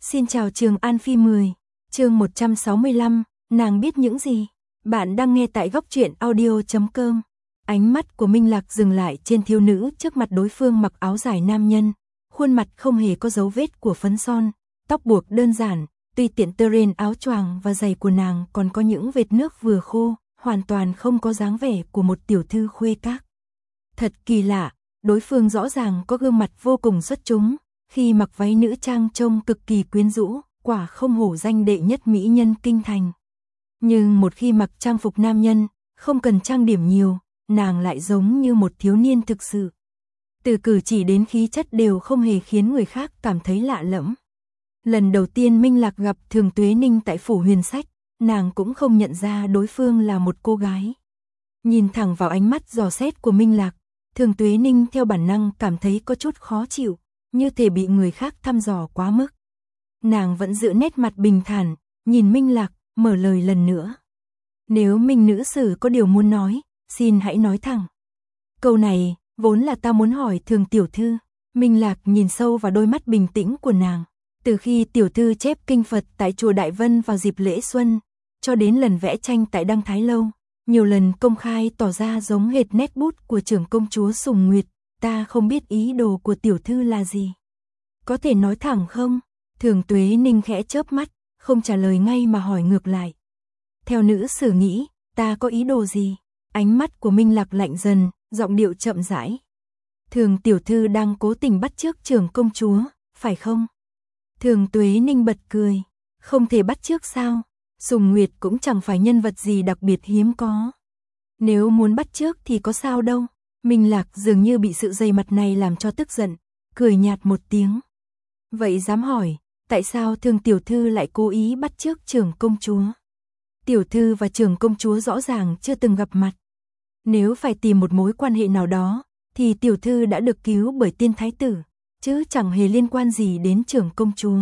Xin chào Trường An Phi 10, chương 165, nàng biết những gì? Bạn đang nghe tại góc truyện audio.com. Ánh mắt của Minh Lạc dừng lại trên thiếu nữ trước mặt đối phương mặc áo dài nam nhân, khuôn mặt không hề có dấu vết của phấn son, tóc buộc đơn giản, tùy tiện tơ rên áo choàng và giày của nàng còn có những vệt nước vừa khô, hoàn toàn không có dáng vẻ của một tiểu thư khuê các. Thật kỳ lạ, đối phương rõ ràng có gương mặt vô cùng xuất chúng. Khi mặc váy nữ trang trông cực kỳ quyến rũ, quả không hổ danh đệ nhất mỹ nhân kinh thành. Nhưng một khi mặc trang phục nam nhân, không cần trang điểm nhiều, nàng lại giống như một thiếu niên thực sự. Từ cử chỉ đến khí chất đều không hề khiến người khác cảm thấy lạ lẫm. Lần đầu tiên Minh Lạc gặp Thường Tuế Ninh tại phủ Huyền Sách, nàng cũng không nhận ra đối phương là một cô gái. Nhìn thẳng vào ánh mắt dò xét của Minh Lạc, Thường Tuế Ninh theo bản năng cảm thấy có chút khó chịu, như thể bị người khác thăm dò quá mức. Nàng vẫn giữ nét mặt bình thản, nhìn Minh Lạc, mở lời lần nữa. Nếu Minh nữ sử có điều muốn nói, xin hãy nói thẳng. Câu này, vốn là ta muốn hỏi Thường tiểu thư. Minh Lạc nhìn sâu vào đôi mắt bình tĩnh của nàng. Từ khi tiểu thư chép kinh Phật tại chùa Đại Vân vào dịp lễ xuân, cho đến lần vẽ tranh tại Đăng Thái Lâu, nhiều lần công khai tỏ ra giống hệt nét bút của trưởng công chúa Sùng Nguyệt. Ta không biết ý đồ của tiểu thư là gì. Có thể nói thẳng không? Thường Tuế Ninh khẽ chớp mắt, không trả lời ngay mà hỏi ngược lại. Theo nữ sử nghĩ, ta có ý đồ gì? Ánh mắt của Minh Lạc lạnh dần, giọng điệu chậm rãi. Thường tiểu thư đang cố tình bắt chước trưởng công chúa, phải không? Thường Tuế Ninh bật cười. Không thể bắt chước sao? Sùng Nguyệt cũng chẳng phải nhân vật gì đặc biệt hiếm có. Nếu muốn bắt chước thì có sao đâu. Minh Lạc dường như bị sự dày mặt này làm cho tức giận, cười nhạt một tiếng. Vậy dám hỏi, tại sao Thường tiểu thư lại cố ý bắt chước trưởng công chúa? Tiểu thư và trưởng công chúa rõ ràng chưa từng gặp mặt. Nếu phải tìm một mối quan hệ nào đó, thì tiểu thư đã được cứu bởi tiên thái tử, chứ chẳng hề liên quan gì đến trưởng công chúa.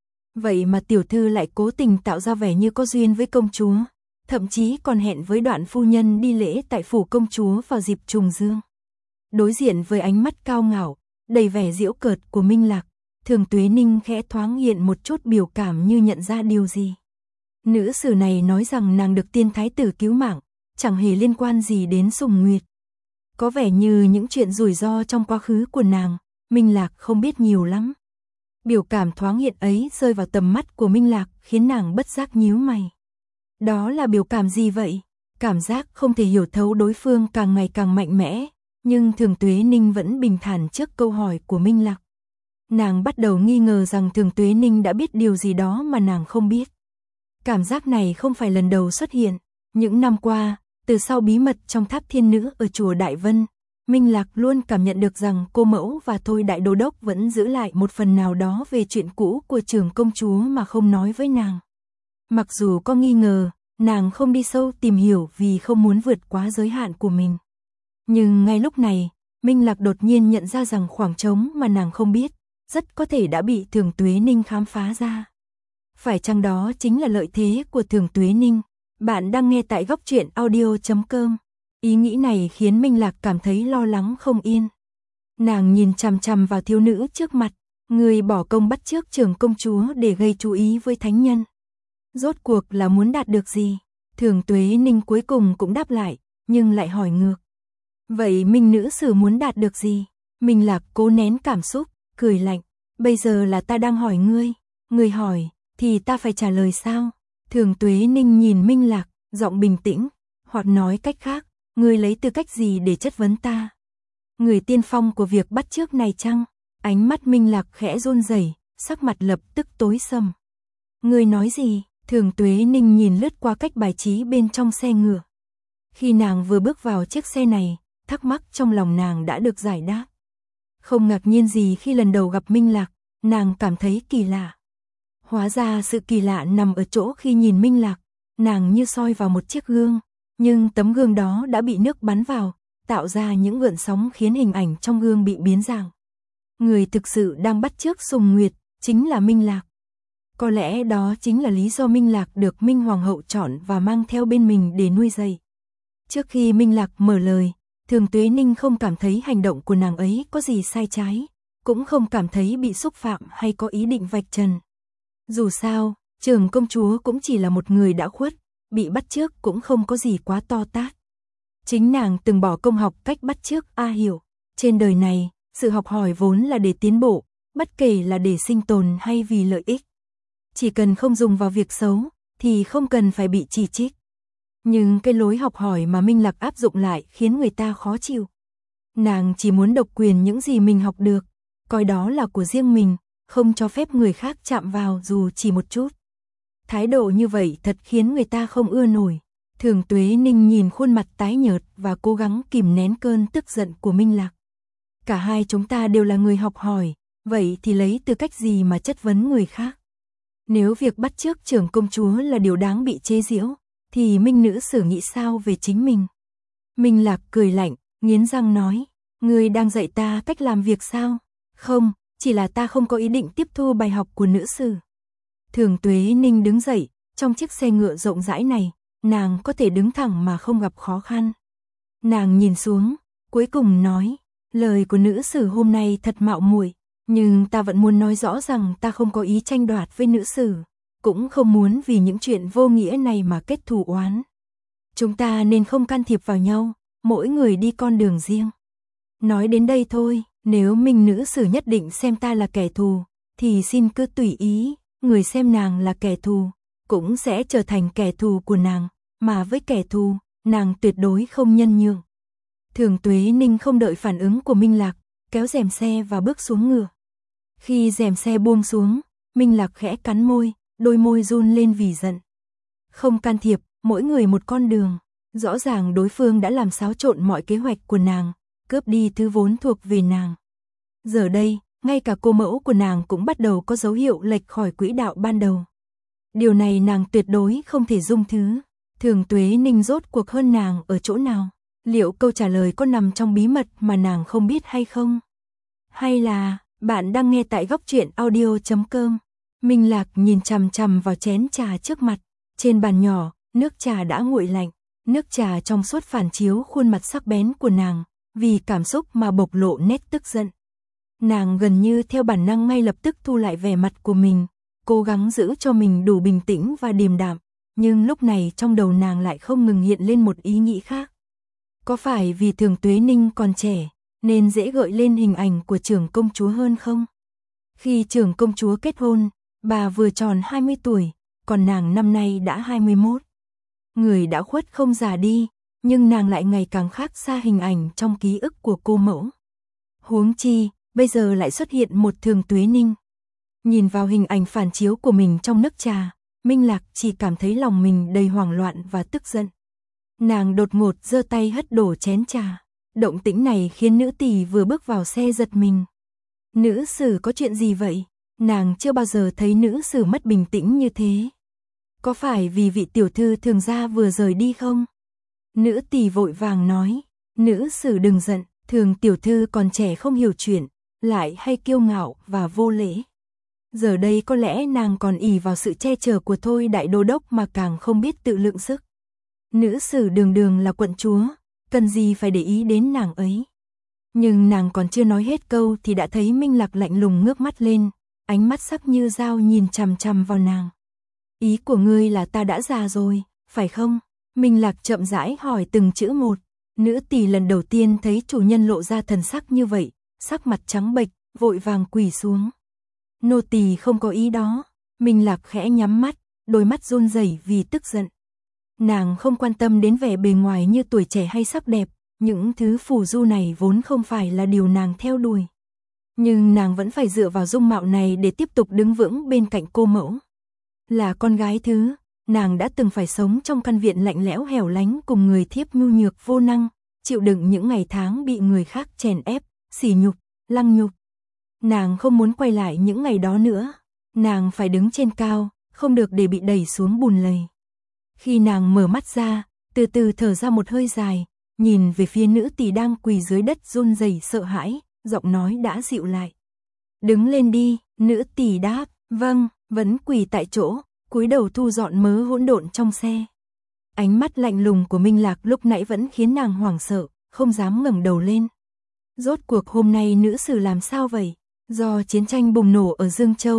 Vậy mà tiểu thư lại cố tình tạo ra vẻ như có duyên với công chúa, thậm chí còn hẹn với Đoạn phu nhân đi lễ tại phủ công chúa vào dịp trùng dương. Đối diện với ánh mắt cao ngạo, đầy vẻ giễu cợt của Minh Lạc, Thường Tuế Ninh khẽ thoáng hiện một chút biểu cảm như nhận ra điều gì. Nữ sử này nói rằng nàng được tiên thái tử cứu mạng, chẳng hề liên quan gì đến Sùng Nguyệt. Có vẻ như những chuyện rủi ro trong quá khứ của nàng, Minh Lạc không biết nhiều lắm. Biểu cảm thoáng hiện ấy rơi vào tầm mắt của Minh Lạc khiến nàng bất giác nhíu mày. Đó là biểu cảm gì vậy? Cảm giác không thể hiểu thấu đối phương càng ngày càng mạnh mẽ, nhưng Thường Tuế Ninh vẫn bình thản trước câu hỏi của Minh Lạc. Nàng bắt đầu nghi ngờ rằng Thường Tuế Ninh đã biết điều gì đó mà nàng không biết. Cảm giác này không phải lần đầu xuất hiện. Những năm qua, từ sau bí mật trong tháp thiên nữ ở chùa Đại Vân, Minh Lạc luôn cảm nhận được rằng cô mẫu và Thôi đại đô đốc vẫn giữ lại một phần nào đó về chuyện cũ của trưởng công chúa mà không nói với nàng. Mặc dù có nghi ngờ, nàng không đi sâu tìm hiểu vì không muốn vượt quá giới hạn của mình. Nhưng ngay lúc này, Minh Lạc đột nhiên nhận ra rằng khoảng trống mà nàng không biết, rất có thể đã bị Thường Tuế Ninh khám phá ra. Phải chăng đó chính là lợi thế của Thường Tuế Ninh? Bạn đang nghe tại góc truyện audio.com. Ý nghĩ này khiến Minh Lạc cảm thấy lo lắng không yên. Nàng nhìn chằm chằm vào thiếu nữ trước mặt, người bỏ công bắt chước trưởng công chúa để gây chú ý với thánh nhân. Rốt cuộc là muốn đạt được gì? Thường Tuế Ninh cuối cùng cũng đáp lại, nhưng lại hỏi ngược. Vậy Minh nữ sử muốn đạt được gì? Minh Lạc cố nén cảm xúc, cười lạnh. Bây giờ là ta đang hỏi ngươi. Ngươi hỏi, thì ta phải trả lời sao? Thường Tuế Ninh nhìn Minh Lạc, giọng bình tĩnh. Hoặc nói cách khác, ngươi lấy tư cách gì để chất vấn ta? Người tiên phong của việc bắt chước này chăng? Ánh mắt Minh Lạc khẽ run rẩy, sắc mặt lập tức tối sầm. Ngươi nói gì? Thường Tuế Ninh nhìn lướt qua cách bài trí bên trong xe ngựa. Khi nàng vừa bước vào chiếc xe này, thắc mắc trong lòng nàng đã được giải đáp. Không ngạc nhiên gì khi lần đầu gặp Minh Lạc, nàng cảm thấy kỳ lạ. Hóa ra sự kỳ lạ nằm ở chỗ khi nhìn Minh Lạc, nàng như soi vào một chiếc gương, nhưng tấm gương đó đã bị nước bắn vào, tạo ra những gợn sóng khiến hình ảnh trong gương bị biến dạng. Người thực sự đang bắt chước Sùng Nguyệt, chính là Minh Lạc. Có lẽ đó chính là lý do Minh Lạc được Minh Hoàng hậu chọn và mang theo bên mình để nuôi dạy. Trước khi Minh Lạc mở lời, Thường Tuế Ninh không cảm thấy hành động của nàng ấy có gì sai trái, cũng không cảm thấy bị xúc phạm hay có ý định vạch trần. Dù sao, trưởng công chúa cũng chỉ là một người đã khuất, bị bắt chước cũng không có gì quá to tát. Chính nàng từng bỏ công học cách bắt chước A Hiểu. Trên đời này, sự học hỏi vốn là để tiến bộ, bất kể là để sinh tồn hay vì lợi ích. Chỉ cần không dùng vào việc xấu, thì không cần phải bị chỉ trích. Nhưng cái lối học hỏi mà Minh Lạc áp dụng lại khiến người ta khó chịu. Nàng chỉ muốn độc quyền những gì mình học được, coi đó là của riêng mình, không cho phép người khác chạm vào dù chỉ một chút. Thái độ như vậy thật khiến người ta không ưa nổi. Thường Tuế Ninh nhìn khuôn mặt tái nhợt và cố gắng kìm nén cơn tức giận của Minh Lạc. Cả hai chúng ta đều là người học hỏi, vậy thì lấy tư cách gì mà chất vấn người khác? Nếu việc bắt chước trưởng công chúa là điều đáng bị chế giễu, thì Minh nữ sử nghĩ sao về chính mình? Minh Lạc cười lạnh, nghiến răng nói, ngươi đang dạy ta cách làm việc sao? Không, chỉ là ta không có ý định tiếp thu bài học của nữ sử. Thường Tuế Ninh đứng dậy, trong chiếc xe ngựa rộng rãi này, nàng có thể đứng thẳng mà không gặp khó khăn. Nàng nhìn xuống, cuối cùng nói, lời của nữ sử hôm nay thật mạo muội, nhưng ta vẫn muốn nói rõ rằng ta không có ý tranh đoạt với nữ sử, cũng không muốn vì những chuyện vô nghĩa này mà kết thù oán. Chúng ta nên không can thiệp vào nhau, mỗi người đi con đường riêng. Nói đến đây thôi, nếu Minh nữ sử nhất định xem ta là kẻ thù, thì xin cứ tùy ý, người xem nàng là kẻ thù, cũng sẽ trở thành kẻ thù của nàng, mà với kẻ thù, nàng tuyệt đối không nhân nhượng. Thường Tuế Ninh không đợi phản ứng của Minh Lạc, kéo rèm xe và bước xuống ngựa. Khi rèm xe buông xuống, Minh Lạc khẽ cắn môi, đôi môi run lên vì giận. Không can thiệp, mỗi người một con đường. Rõ ràng đối phương đã làm xáo trộn mọi kế hoạch của nàng, cướp đi thứ vốn thuộc về nàng. Giờ đây, ngay cả cô mẫu của nàng cũng bắt đầu có dấu hiệu lệch khỏi quỹ đạo ban đầu. Điều này nàng tuyệt đối không thể dung thứ. Thường Tuế Ninh rốt cuộc hơn nàng ở chỗ nào? Liệu câu trả lời có nằm trong bí mật mà nàng không biết hay không? Hay là, bạn đang nghe tại góc truyện audio.com? Minh Lạc nhìn chằm chằm vào chén trà trước mặt. Trên bàn nhỏ, nước trà đã nguội lạnh. Nước trà trong suốt phản chiếu khuôn mặt sắc bén của nàng, vì cảm xúc mà bộc lộ nét tức giận. Nàng gần như theo bản năng ngay lập tức thu lại vẻ mặt của mình, cố gắng giữ cho mình đủ bình tĩnh và điềm đạm, nhưng lúc này trong đầu nàng lại không ngừng hiện lên một ý nghĩ khác. Có phải vì Thường Tuế Ninh còn trẻ, nên dễ gợi lên hình ảnh của trưởng công chúa hơn không? Khi trưởng công chúa kết hôn, bà vừa tròn 20 tuổi, còn nàng năm nay đã 21. Người đã khuất không già đi, nhưng nàng lại ngày càng khác xa hình ảnh trong ký ức của cô mẫu. Huống chi, bây giờ lại xuất hiện một Thường Tuế Ninh. Nhìn vào hình ảnh phản chiếu của mình trong nước trà, Minh Lạc chỉ cảm thấy lòng mình đầy hoảng loạn và tức giận. Nàng đột ngột giơ tay hất đổ chén trà. Động tĩnh này khiến nữ tỳ vừa bước vào xe giật mình. Nữ sử có chuyện gì vậy? Nàng chưa bao giờ thấy nữ sử mất bình tĩnh như thế. Có phải vì vị tiểu thư Thường gia vừa rời đi không? Nữ tỳ vội vàng nói. Nữ sử đừng giận, Thường tiểu thư còn trẻ không hiểu chuyện, lại hay kiêu ngạo và vô lễ. Giờ đây có lẽ nàng còn ỷ vào sự che chở của Thôi đại đô đốc mà càng không biết tự lượng sức. Nữ sử đường đường là quận chúa, cần gì phải để ý đến nàng ấy. Nhưng nàng còn chưa nói hết câu thì đã thấy Minh Lạc lạnh lùng ngước mắt lên, ánh mắt sắc như dao nhìn chằm chằm vào nàng. Ý của ngươi là ta đã già rồi, phải không? Minh Lạc chậm rãi hỏi từng chữ một. Nữ tỳ lần đầu tiên thấy chủ nhân lộ ra thần sắc như vậy, sắc mặt trắng bệch, vội vàng quỳ xuống. Nô tỳ không có ý đó. Minh Lạc khẽ nhắm mắt, đôi mắt run rẩy vì tức giận. Nàng không quan tâm đến vẻ bề ngoài như tuổi trẻ hay sắc đẹp, những thứ phù du này vốn không phải là điều nàng theo đuổi. Nhưng nàng vẫn phải dựa vào dung mạo này để tiếp tục đứng vững bên cạnh cô mẫu. Là con gái thứ, nàng đã từng phải sống trong căn viện lạnh lẽo hẻo lánh cùng người thiếp nhu nhược vô năng, chịu đựng những ngày tháng bị người khác chèn ép, sỉ nhục, lăng nhục. Nàng không muốn quay lại những ngày đó nữa, nàng phải đứng trên cao, không được để bị đẩy xuống bùn lầy. Khi nàng mở mắt ra, từ từ thở ra một hơi dài, nhìn về phía nữ tỳ đang quỳ dưới đất run rẩy sợ hãi, giọng nói đã dịu lại. Đứng lên đi, nữ tỳ đáp, vâng, vẫn quỳ tại chỗ, cúi đầu thu dọn mớ hỗn độn trong xe. Ánh mắt lạnh lùng của Minh Lạc lúc nãy vẫn khiến nàng hoảng sợ, không dám ngẩng đầu lên. Rốt cuộc hôm nay nữ sử làm sao vậy? Do chiến tranh bùng nổ ở Dương Châu,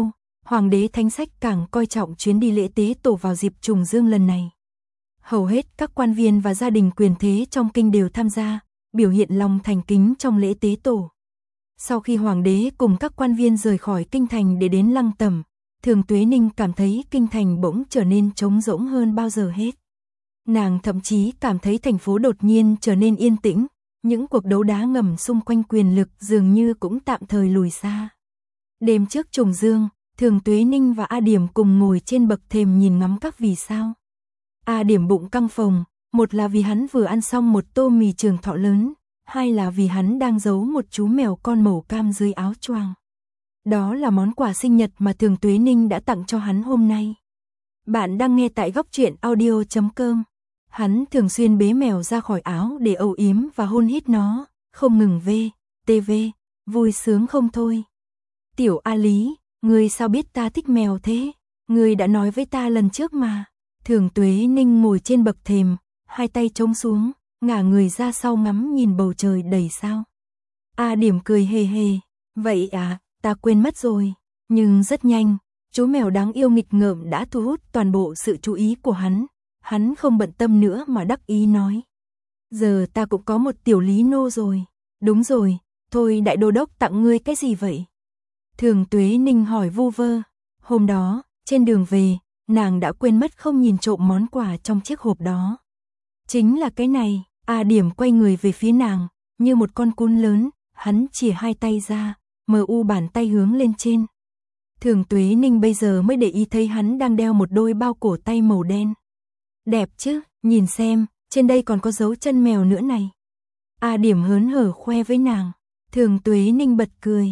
Hoàng đế Thánh Sách càng coi trọng chuyến đi lễ tế tổ vào dịp trùng dương lần này. Hầu hết các quan viên và gia đình quyền thế trong kinh đều tham gia, biểu hiện lòng thành kính trong lễ tế tổ. Sau khi hoàng đế cùng các quan viên rời khỏi kinh thành để đến Lăng Tẩm, Thường Tuế Ninh cảm thấy kinh thành bỗng trở nên trống rỗng hơn bao giờ hết. Nàng thậm chí cảm thấy thành phố đột nhiên trở nên yên tĩnh, những cuộc đấu đá ngầm xung quanh quyền lực dường như cũng tạm thời lùi xa. Đêm trước trùng dương, Thường Tuế Ninh và A Điểm cùng ngồi trên bậc thềm nhìn ngắm các vì sao. A Điểm bụng căng phồng, một là vì hắn vừa ăn xong một tô mì Trường Thọ lớn, hai là vì hắn đang giấu một chú mèo con màu cam dưới áo choàng. Đó là món quà sinh nhật mà Thường Tuế Ninh đã tặng cho hắn hôm nay. Bạn đang nghe tại goctruyện.audio.com. Hắn thường xuyên bế mèo ra khỏi áo để âu yếm và hôn hít nó, không ngừng TV, vui sướng không thôi. Tiểu A Lý, ngươi sao biết ta thích mèo thế? Ngươi đã nói với ta lần trước mà. Thường Tuế Ninh ngồi trên bậc thềm, hai tay trống xuống, ngả người ra sau ngắm nhìn bầu trời đầy sao. A Điểm cười hề hề, vậy à, ta quên mất rồi. Nhưng rất nhanh, chú mèo đáng yêu nghịch ngợm đã thu hút toàn bộ sự chú ý của hắn. Hắn không bận tâm nữa mà đắc ý nói. Giờ ta cũng có một tiểu Lý nô rồi. Đúng rồi, thôi đại đô đốc tặng ngươi cái gì vậy? Thường Tuế Ninh hỏi vu vơ. Hôm đó, trên đường về, nàng đã quên mất không nhìn trộm món quà trong chiếc hộp đó. Chính là cái này. A Điểm quay người về phía nàng, như một con cún lớn, hắn chìa hai tay ra, mờ u bàn tay hướng lên trên. Thường Tuế Ninh bây giờ mới để ý thấy hắn đang đeo một đôi bao cổ tay màu đen. Đẹp chứ, nhìn xem, trên đây còn có dấu chân mèo nữa này. A Điểm hớn hở khoe với nàng. Thường Tuế Ninh bật cười.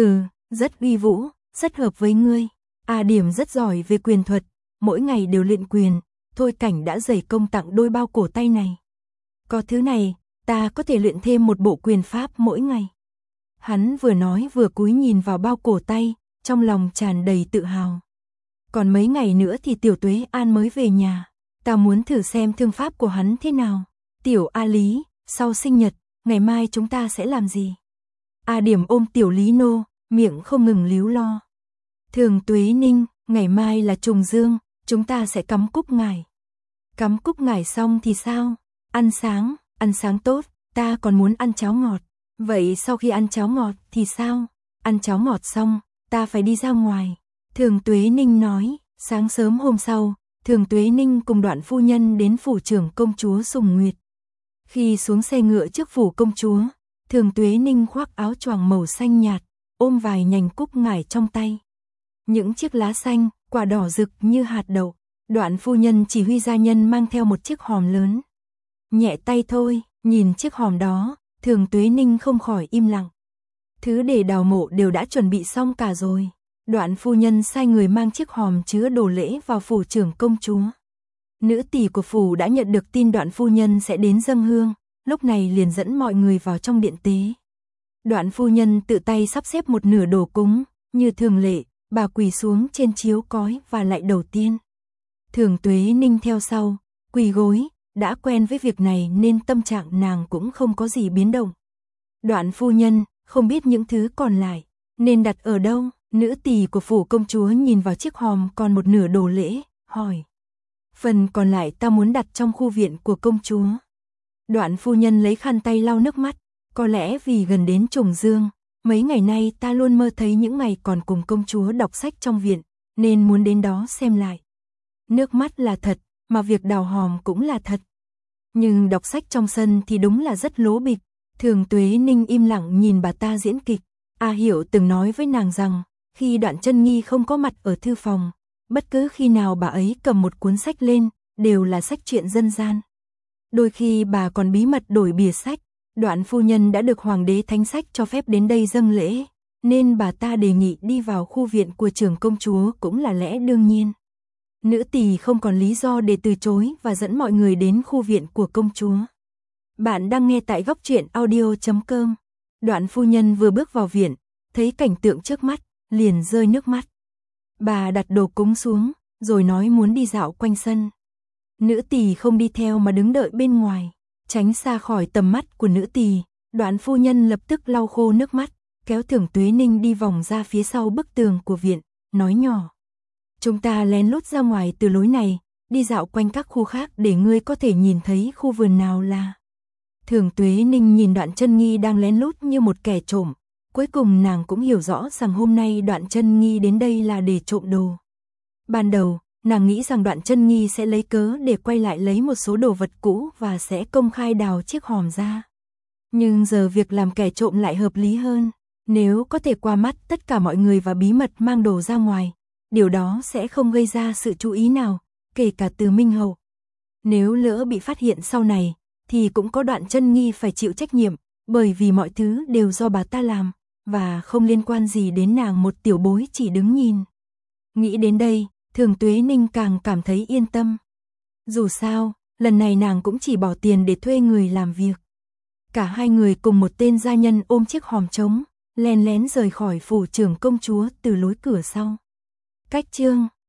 Rất uy vũ, rất hợp với ngươi. A Điểm rất giỏi về quyền thuật, mỗi ngày đều luyện quyền. Thôi Cảnh đã dày công tặng đôi bao cổ tay này. Có thứ này, ta có thể luyện thêm một bộ quyền pháp mỗi ngày. Hắn vừa nói vừa cúi nhìn vào bao cổ tay, trong lòng tràn đầy tự hào. Còn mấy ngày nữa thì Tiểu Tuế An mới về nhà. Ta muốn thử xem thương pháp của hắn thế nào. Tiểu A Lý, sau sinh nhật, ngày mai chúng ta sẽ làm gì? A Điểm ôm Tiểu Lý nô, miệng không ngừng líu lo. Thường Tuế Ninh, ngày mai là trùng dương, chúng ta sẽ cắm cúc ngải. Cắm cúc ngải xong thì sao? Ăn sáng tốt, ta còn muốn ăn cháo ngọt. Vậy sau khi ăn cháo ngọt thì sao? Ăn cháo ngọt xong, ta phải đi ra ngoài. Thường Tuế Ninh nói. Sáng sớm hôm sau, Thường Tuế Ninh cùng Đoạn phu nhân đến phủ trưởng công chúa Sùng Nguyệt. Khi xuống xe ngựa trước phủ công chúa, Thường Tuế Ninh khoác áo choàng màu xanh nhạt, ôm vài nhành cúc ngải trong tay. Những chiếc lá xanh, quả đỏ rực như hạt đậu. Đoạn phu nhân chỉ huy gia nhân mang theo một chiếc hòm lớn. Nhẹ tay thôi, nhìn chiếc hòm đó, Thường Tuế Ninh không khỏi im lặng. Thứ để đào mộ đều đã chuẩn bị xong cả rồi. Đoạn phu nhân sai người mang chiếc hòm chứa đồ lễ vào phủ trưởng công chúa. Nữ tỳ của phủ đã nhận được tin Đoạn phu nhân sẽ đến dâng hương, lúc này liền dẫn mọi người vào trong điện tế. Đoạn phu nhân tự tay sắp xếp một nửa đồ cúng, như thường lệ, bà quỳ xuống trên chiếu cói và lạy đầu tiên. Thường Tuế Ninh theo sau, quỳ gối, đã quen với việc này nên tâm trạng nàng cũng không có gì biến động. Đoạn phu nhân, không biết những thứ còn lại, nên đặt ở đâu? Nữ tỳ của phủ công chúa nhìn vào chiếc hòm còn một nửa đồ lễ, hỏi. Phần còn lại ta muốn đặt trong khu viện của công chúa. Đoạn phu nhân lấy khăn tay lau nước mắt, có lẽ vì gần đến trùng dương, mấy ngày nay ta luôn mơ thấy những ngày còn cùng công chúa đọc sách trong viện, nên muốn đến đó xem lại. Nước mắt là thật, mà việc đào hòm cũng là thật. Nhưng đọc sách trong sân thì đúng là rất lố bịch. Thường Tuế Ninh im lặng nhìn bà ta diễn kịch. A Hiểu từng nói với nàng rằng, khi Đoạn Chân Nghi không có mặt ở thư phòng, bất cứ khi nào bà ấy cầm một cuốn sách lên, đều là sách truyện dân gian. Đôi khi bà còn bí mật đổi bìa sách. Đoạn phu nhân đã được Hoàng đế Thánh Sách cho phép đến đây dâng lễ, nên bà ta đề nghị đi vào khu viện của trưởng công chúa cũng là lẽ đương nhiên. Nữ tỳ không còn lý do để từ chối và dẫn mọi người đến khu viện của công chúa. Bạn đang nghe tại goctruyện.audio.com. Đoạn phu nhân vừa bước vào viện, thấy cảnh tượng trước mắt, liền rơi nước mắt. Bà đặt đồ cúng xuống, rồi nói muốn đi dạo quanh sân. Nữ tỳ không đi theo mà đứng đợi bên ngoài, tránh xa khỏi tầm mắt của nữ tỳ. Đoạn phu nhân lập tức lau khô nước mắt, kéo Thường Tuế Ninh đi vòng ra phía sau bức tường của viện, nói nhỏ. Chúng ta lén lút ra ngoài từ lối này, đi dạo quanh các khu khác để ngươi có thể nhìn thấy khu vườn nào là. Thường Tuế Ninh nhìn Đoạn Chân Nghi đang lén lút như một kẻ trộm. Cuối cùng nàng cũng hiểu rõ rằng hôm nay Đoạn Chân Nghi đến đây là để trộm đồ. Ban đầu, nàng nghĩ rằng Đoạn Chân Nghi sẽ lấy cớ để quay lại lấy một số đồ vật cũ và sẽ công khai đào chiếc hòm ra. Nhưng giờ việc làm kẻ trộm lại hợp lý hơn. Nếu có thể qua mắt tất cả mọi người và bí mật mang đồ ra ngoài, điều đó sẽ không gây ra sự chú ý nào, kể cả từ Minh Hầu. Nếu lỡ bị phát hiện sau này, thì cũng có Đoạn Chân Nghi phải chịu trách nhiệm, bởi vì mọi thứ đều do bà ta làm, và không liên quan gì đến nàng một tiểu bối chỉ đứng nhìn. Nghĩ đến đây, Thường Tuế Ninh càng cảm thấy yên tâm. Dù sao, lần này nàng cũng chỉ bỏ tiền để thuê người làm việc. Cả hai người cùng một tên gia nhân ôm chiếc hòm trống, len lén rời khỏi phủ trưởng công chúa từ lối cửa sau. Cách chương